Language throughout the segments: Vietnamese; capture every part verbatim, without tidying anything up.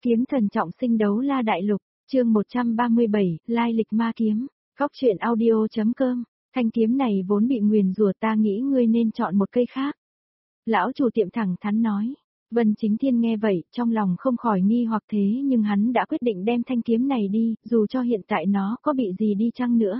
Kiếm thần trọng sinh đấu la đại lục, chương một trăm ba mươi bảy, lai lịch ma kiếm, góc truyện audio.com, thanh kiếm này vốn bị nguyền rủa, ta nghĩ ngươi nên chọn một cây khác. Lão chủ tiệm thẳng thắn nói. Vân Chính Thiên nghe vậy, trong lòng không khỏi nghi hoặc, thế nhưng hắn đã quyết định đem thanh kiếm này đi, dù cho hiện tại nó có bị gì đi chăng nữa.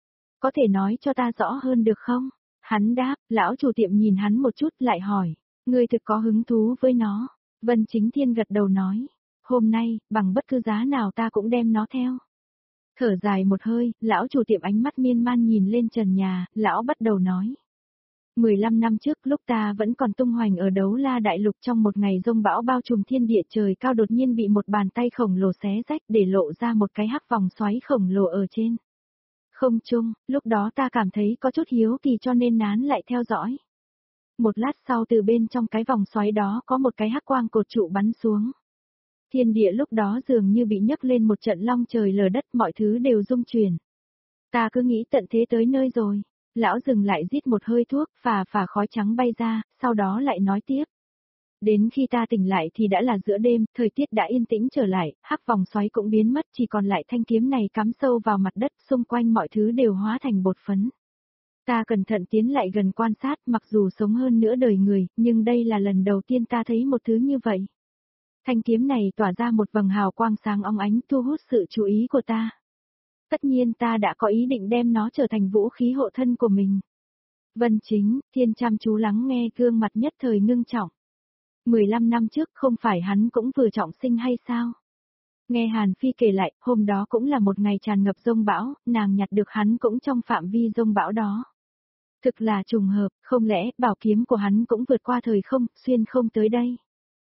Có thể nói cho ta rõ hơn được không? Hắn đáp. Lão chủ tiệm nhìn hắn một chút lại hỏi, ngươi thực có hứng thú với nó? Vân Chính Thiên gật đầu nói, hôm nay, bằng bất cứ giá nào ta cũng đem nó theo. Thở dài một hơi, lão chủ tiệm ánh mắt miên man nhìn lên trần nhà, lão bắt đầu nói. mười lăm năm trước, lúc ta vẫn còn tung hoành ở đấu la đại lục, trong một ngày giông bão bao trùm thiên địa, trời cao đột nhiên bị một bàn tay khổng lồ xé rách, để lộ ra một cái hắc vòng xoáy khổng lồ ở trên không trung. Lúc đó ta cảm thấy có chút hiếu kỳ cho nên nán lại theo dõi. Một lát sau, từ bên trong cái vòng xoáy đó có một cái hắc quang cột trụ bắn xuống. Thiên địa lúc đó dường như bị nhấc lên một trận long trời lở đất, mọi thứ đều rung chuyển. Ta cứ nghĩ tận thế tới nơi rồi. Lão dừng lại rít một hơi thuốc, phà phà khói trắng bay ra, sau đó lại nói tiếp. Đến khi ta tỉnh lại thì đã là giữa đêm, thời tiết đã yên tĩnh trở lại, hắc vòng xoáy cũng biến mất, chỉ còn lại thanh kiếm này cắm sâu vào mặt đất, xung quanh mọi thứ đều hóa thành bột phấn. Ta cẩn thận tiến lại gần quan sát, mặc dù sống hơn nửa đời người, nhưng đây là lần đầu tiên ta thấy một thứ như vậy. Thanh kiếm này tỏa ra một vầng hào quang sáng óng ánh, thu hút sự chú ý của ta. Tất nhiên ta đã có ý định đem nó trở thành vũ khí hộ thân của mình. Vân Chính Thiên chăm chú lắng nghe, gương mặt nhất thời ngưng trọng. mười lăm năm trước không phải hắn cũng vừa trọng sinh hay sao? Nghe Hàn Phi kể lại, hôm đó cũng là một ngày tràn ngập giông bão, nàng nhặt được hắn cũng trong phạm vi giông bão đó. Thực là trùng hợp, không lẽ bảo kiếm của hắn cũng vượt qua thời không, xuyên không tới đây?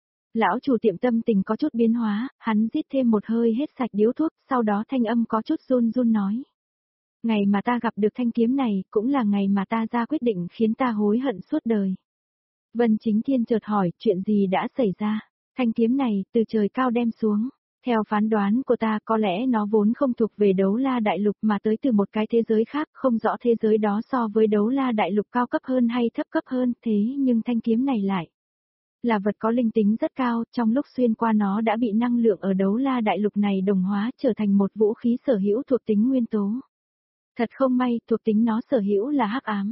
Lão chủ tiệm tâm tình có chút biến hóa, hắn rít thêm một hơi hết sạch điếu thuốc, sau đó thanh âm có chút run run nói. Ngày mà ta gặp được thanh kiếm này, cũng là ngày mà ta ra quyết định khiến ta hối hận suốt đời. Vân Chính Thiên chợt hỏi, chuyện gì đã xảy ra? Thanh kiếm này, từ trời cao đem xuống. Theo phán đoán của ta, có lẽ nó vốn không thuộc về đấu la đại lục mà tới từ một cái thế giới khác, không rõ thế giới đó so với đấu la đại lục cao cấp hơn hay thấp cấp hơn, thế nhưng thanh kiếm này lại là vật có linh tính rất cao, trong lúc xuyên qua nó đã bị năng lượng ở đấu la đại lục này đồng hóa trở thành một vũ khí sở hữu thuộc tính nguyên tố. Thật không may, thuộc tính nó sở hữu là hắc ám.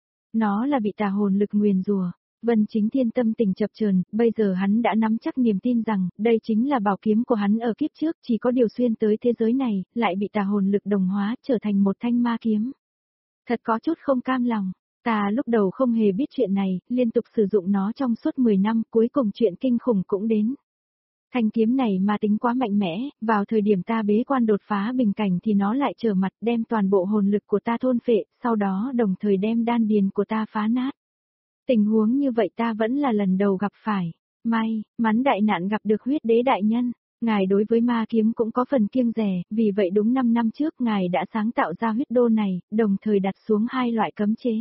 Nó là bị tà hồn lực nguyền rủa. Vân Chính Thiên tâm tình chập chờn, bây giờ hắn đã nắm chắc niềm tin rằng, đây chính là bảo kiếm của hắn ở kiếp trước, chỉ có điều xuyên tới thế giới này, lại bị tà hồn lực đồng hóa, trở thành một thanh ma kiếm. Thật có chút không cam lòng. Ta lúc đầu không hề biết chuyện này, liên tục sử dụng nó trong suốt mười năm, cuối cùng chuyện kinh khủng cũng đến. Thanh kiếm này ma tính quá mạnh mẽ, vào thời điểm ta bế quan đột phá bình cảnh thì nó lại trở mặt, đem toàn bộ hồn lực của ta thôn phệ, sau đó đồng thời đem đan điền của ta phá nát. Tình huống như vậy ta vẫn là lần đầu gặp phải. May, mắn đại nạn gặp được huyết đế đại nhân. Ngài đối với ma kiếm cũng có phần kiêng dè, vì vậy đúng năm năm trước ngài đã sáng tạo ra huyết đô này, đồng thời đặt xuống hai loại cấm chế.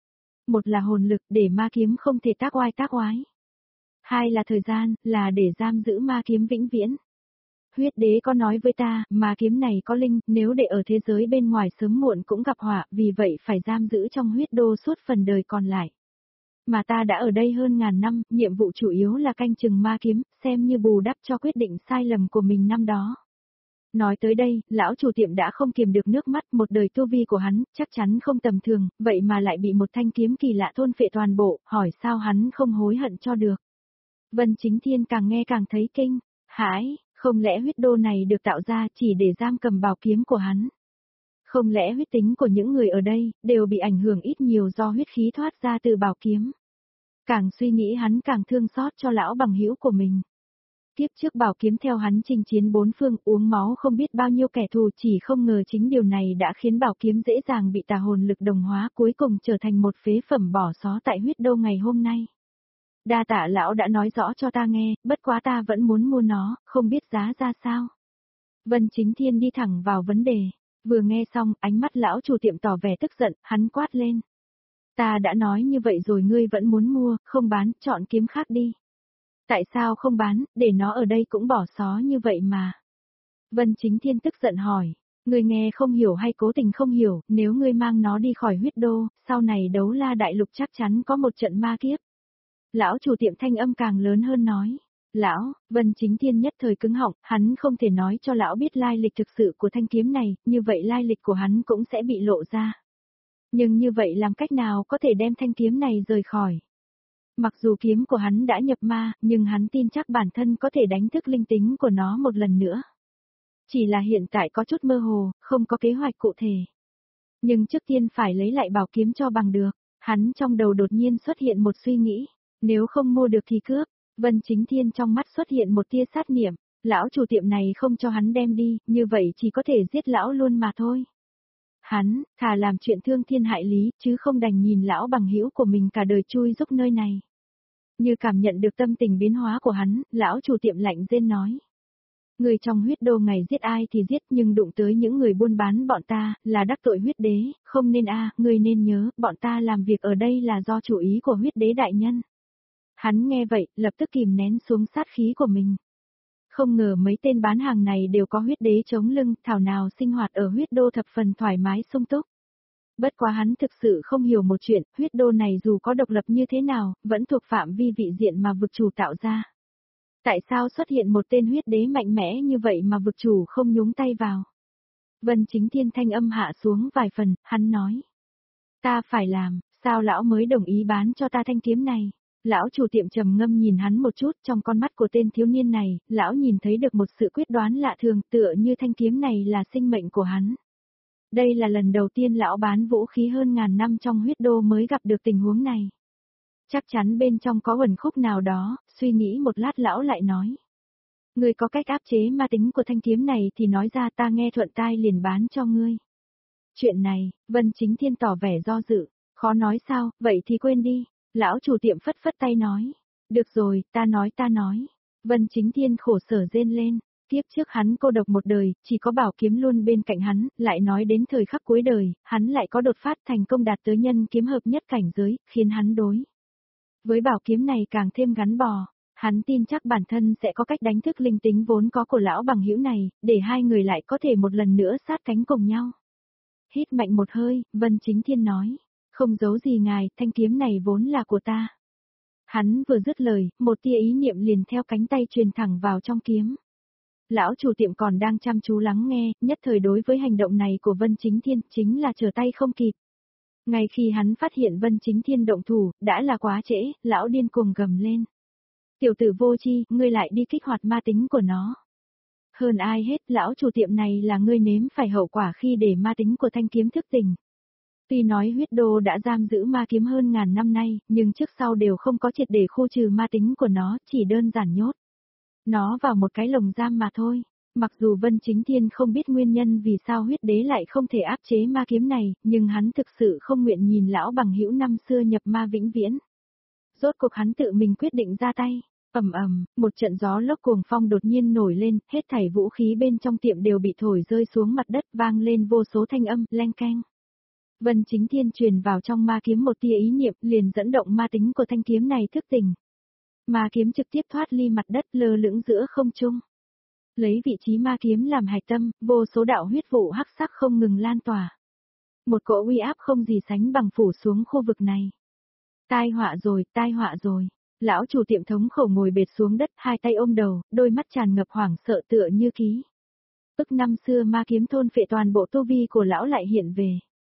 Một là hồn lực, để ma kiếm không thể tác oai tác oái. Hai là thời gian, là để giam giữ ma kiếm vĩnh viễn. Huyết đế có nói với ta, ma kiếm này có linh, nếu để ở thế giới bên ngoài sớm muộn cũng gặp họa, vì vậy phải giam giữ trong huyết đô suốt phần đời còn lại. Mà ta đã ở đây hơn ngàn năm, nhiệm vụ chủ yếu là canh chừng ma kiếm, xem như bù đắp cho quyết định sai lầm của mình năm đó. Nói tới đây, lão chủ tiệm đã không kiềm được nước mắt, một đời tu vi của hắn, chắc chắn không tầm thường, vậy mà lại bị một thanh kiếm kỳ lạ thôn phệ toàn bộ, hỏi sao hắn không hối hận cho được. Vân Chính Thiên càng nghe càng thấy kinh, hãi, không lẽ huyết đô này được tạo ra chỉ để giam cầm bảo kiếm của hắn? Không lẽ huyết tính của những người ở đây, đều bị ảnh hưởng ít nhiều do huyết khí thoát ra từ bảo kiếm? Càng suy nghĩ hắn càng thương xót cho lão bằng hữu của mình. Kiếp trước bảo kiếm theo hắn chinh chiến bốn phương, uống máu không biết bao nhiêu kẻ thù, chỉ không ngờ chính điều này đã khiến bảo kiếm dễ dàng bị tà hồn lực đồng hóa, cuối cùng trở thành một phế phẩm bỏ xó tại huyết đô ngày hôm nay. Đa tạ lão đã nói rõ cho ta nghe, bất quá ta vẫn muốn mua nó, không biết giá ra sao. Vân Chính Thiên đi thẳng vào vấn đề. Vừa nghe xong, ánh mắt lão chủ tiệm tỏ vẻ tức giận, hắn quát lên. Ta đã nói như vậy rồi, ngươi vẫn muốn mua, không bán, chọn kiếm khác đi. Tại sao không bán, để nó ở đây cũng bỏ xó như vậy mà. Vân Chính Thiên tức giận hỏi, ngươi nghe không hiểu hay cố tình không hiểu, nếu ngươi mang nó đi khỏi huyết đô, sau này đấu la đại lục chắc chắn có một trận ma kiếp. Lão chủ tiệm thanh âm càng lớn hơn nói, Lão, Vân Chính Thiên nhất thời cứng họng, hắn không thể nói cho lão biết lai lịch thực sự của thanh kiếm này, như vậy lai lịch của hắn cũng sẽ bị lộ ra. Nhưng như vậy làm cách nào có thể đem thanh kiếm này rời khỏi? Mặc dù kiếm của hắn đã nhập ma, nhưng hắn tin chắc bản thân có thể đánh thức linh tính của nó một lần nữa. Chỉ là hiện tại có chút mơ hồ, không có kế hoạch cụ thể. Nhưng trước tiên phải lấy lại bảo kiếm cho bằng được. Hắn trong đầu đột nhiên xuất hiện một suy nghĩ. Nếu không mua được thì cướp. Vân Chính Thiên trong mắt xuất hiện một tia sát niệm. Lão chủ tiệm này không cho hắn đem đi, như vậy chỉ có thể giết lão luôn mà thôi. Hắn, thà làm chuyện thương thiên hại lý, chứ không đành nhìn lão bằng hữu của mình cả đời chui rúc nơi này. Như cảm nhận được tâm tình biến hóa của hắn, lão chủ tiệm lạnh rên nói. Người trong huyết đô ngày giết ai thì giết, nhưng đụng tới những người buôn bán bọn ta, là đắc tội huyết đế, không nên a, người nên nhớ, bọn ta làm việc ở đây là do chủ ý của huyết đế đại nhân. Hắn nghe vậy, lập tức kìm nén xuống sát khí của mình. Không ngờ mấy tên bán hàng này đều có huyết đế chống lưng, thảo nào sinh hoạt ở huyết đô thập phần thoải mái sung túc. Bất quá hắn thực sự không hiểu một chuyện, huyết đô này dù có độc lập như thế nào, vẫn thuộc phạm vi vị diện mà vực chủ tạo ra. Tại sao xuất hiện một tên huyết đế mạnh mẽ như vậy mà vực chủ không nhúng tay vào? Vân Chính Thiên thanh âm hạ xuống vài phần, hắn nói. Ta phải làm, sao lão mới đồng ý bán cho ta thanh kiếm này? Lão chủ tiệm trầm ngâm nhìn hắn một chút, trong con mắt của tên thiếu niên này, lão nhìn thấy được một sự quyết đoán lạ thường, tựa như thanh kiếm này là sinh mệnh của hắn. Đây là lần đầu tiên lão bán vũ khí hơn ngàn năm trong huyết đô mới gặp được tình huống này. Chắc chắn bên trong có uẩn khúc nào đó, suy nghĩ một lát lão lại nói. Ngươi có cách áp chế ma tính của thanh kiếm này thì nói ra, ta nghe thuận tai liền bán cho ngươi. Chuyện này, Vân Chính Thiên tỏ vẻ do dự, khó nói sao, vậy thì quên đi. Lão chủ tiệm phất phất tay nói. Được rồi, ta nói ta nói. Vân Chính Thiên khổ sở rên lên. Tiếp trước hắn cô độc một đời, chỉ có bảo kiếm luôn bên cạnh hắn, lại nói đến thời khắc cuối đời, hắn lại có đột phát thành công đạt tới nhân kiếm hợp nhất cảnh giới, khiến hắn đối với bảo kiếm này càng thêm gắn bó. Hắn tin chắc bản thân sẽ có cách đánh thức linh tính vốn có của lão bằng hữu này, để hai người lại có thể một lần nữa sát cánh cùng nhau. Hít mạnh một hơi, Vân Chính Thiên nói. Không giấu gì ngài, thanh kiếm này vốn là của ta. Hắn vừa dứt lời, một tia ý niệm liền theo cánh tay truyền thẳng vào trong kiếm. Lão chủ tiệm còn đang chăm chú lắng nghe, nhất thời đối với hành động này của Vân Chính Thiên, chính là trở tay không kịp. Ngay khi hắn phát hiện Vân Chính Thiên động thủ, đã là quá trễ, lão điên cuồng gầm lên. Tiểu tử vô chi, ngươi lại đi kích hoạt ma tính của nó. Hơn ai hết, lão chủ tiệm này là ngươi nếm phải hậu quả khi để ma tính của thanh kiếm thức tỉnh. Tuy nói huyết đô đã giam giữ ma kiếm hơn ngàn năm nay, nhưng trước sau đều không có triệt để khu trừ ma tính của nó, chỉ đơn giản nhốt nó vào một cái lồng giam mà thôi. Mặc dù Vân Chính Thiên không biết nguyên nhân vì sao huyết đế lại không thể áp chế ma kiếm này, nhưng hắn thực sự không nguyện nhìn lão bằng hữu năm xưa nhập ma vĩnh viễn. Rốt cuộc hắn tự mình quyết định ra tay. Ầm ầm, một trận gió lốc cuồng phong đột nhiên nổi lên, hết thảy vũ khí bên trong tiệm đều bị thổi rơi xuống mặt đất, vang lên vô số thanh âm, leng keng. Vân Chính Thiên truyền vào trong ma kiếm một tia ý niệm, liền dẫn động ma tính của thanh kiếm này thức tỉnh. Ma kiếm trực tiếp thoát ly mặt đất, lơ lửng giữa không trung. Lấy vị trí ma kiếm làm hạch tâm, vô số đạo huyết vụ hắc sắc không ngừng lan tỏa. Một cỗ uy áp không gì sánh bằng phủ xuống khu vực này. Tai họa rồi, tai họa rồi. Lão chủ tiệm thống khổ ngồi bệt xuống đất, hai tay ôm đầu, đôi mắt tràn ngập hoảng sợ tựa như ký. Ức năm xưa ma kiếm thôn phệ toàn bộ tu vi của lão lại hiện về.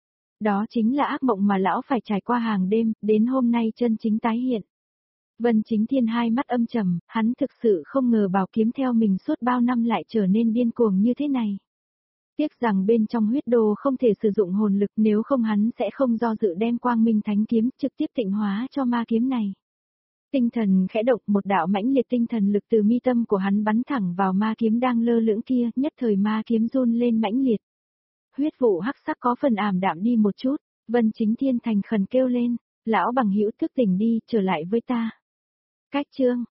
Đó chính là ác mộng mà lão phải trải qua hàng đêm, đến hôm nay chân chính tái hiện. Vân Chính Thiên hai mắt âm trầm, hắn thực sự không ngờ bảo kiếm theo mình suốt bao năm lại trở nên điên cuồng như thế này. Tiếc rằng bên trong huyết đồ không thể sử dụng hồn lực, nếu không hắn sẽ không do dự đem quang minh thánh kiếm trực tiếp tịnh hóa cho ma kiếm này. Tinh thần khẽ động, một đạo mãnh liệt tinh thần lực từ mi tâm của hắn bắn thẳng vào ma kiếm đang lơ lửng kia, nhất thời ma kiếm run lên mãnh liệt. Huyết vụ hắc sắc có phần ảm đạm đi một chút, Vân Chính Thiên thành khẩn kêu lên, lão bằng hữu thức tỉnh đi, trở lại với ta. Cách chương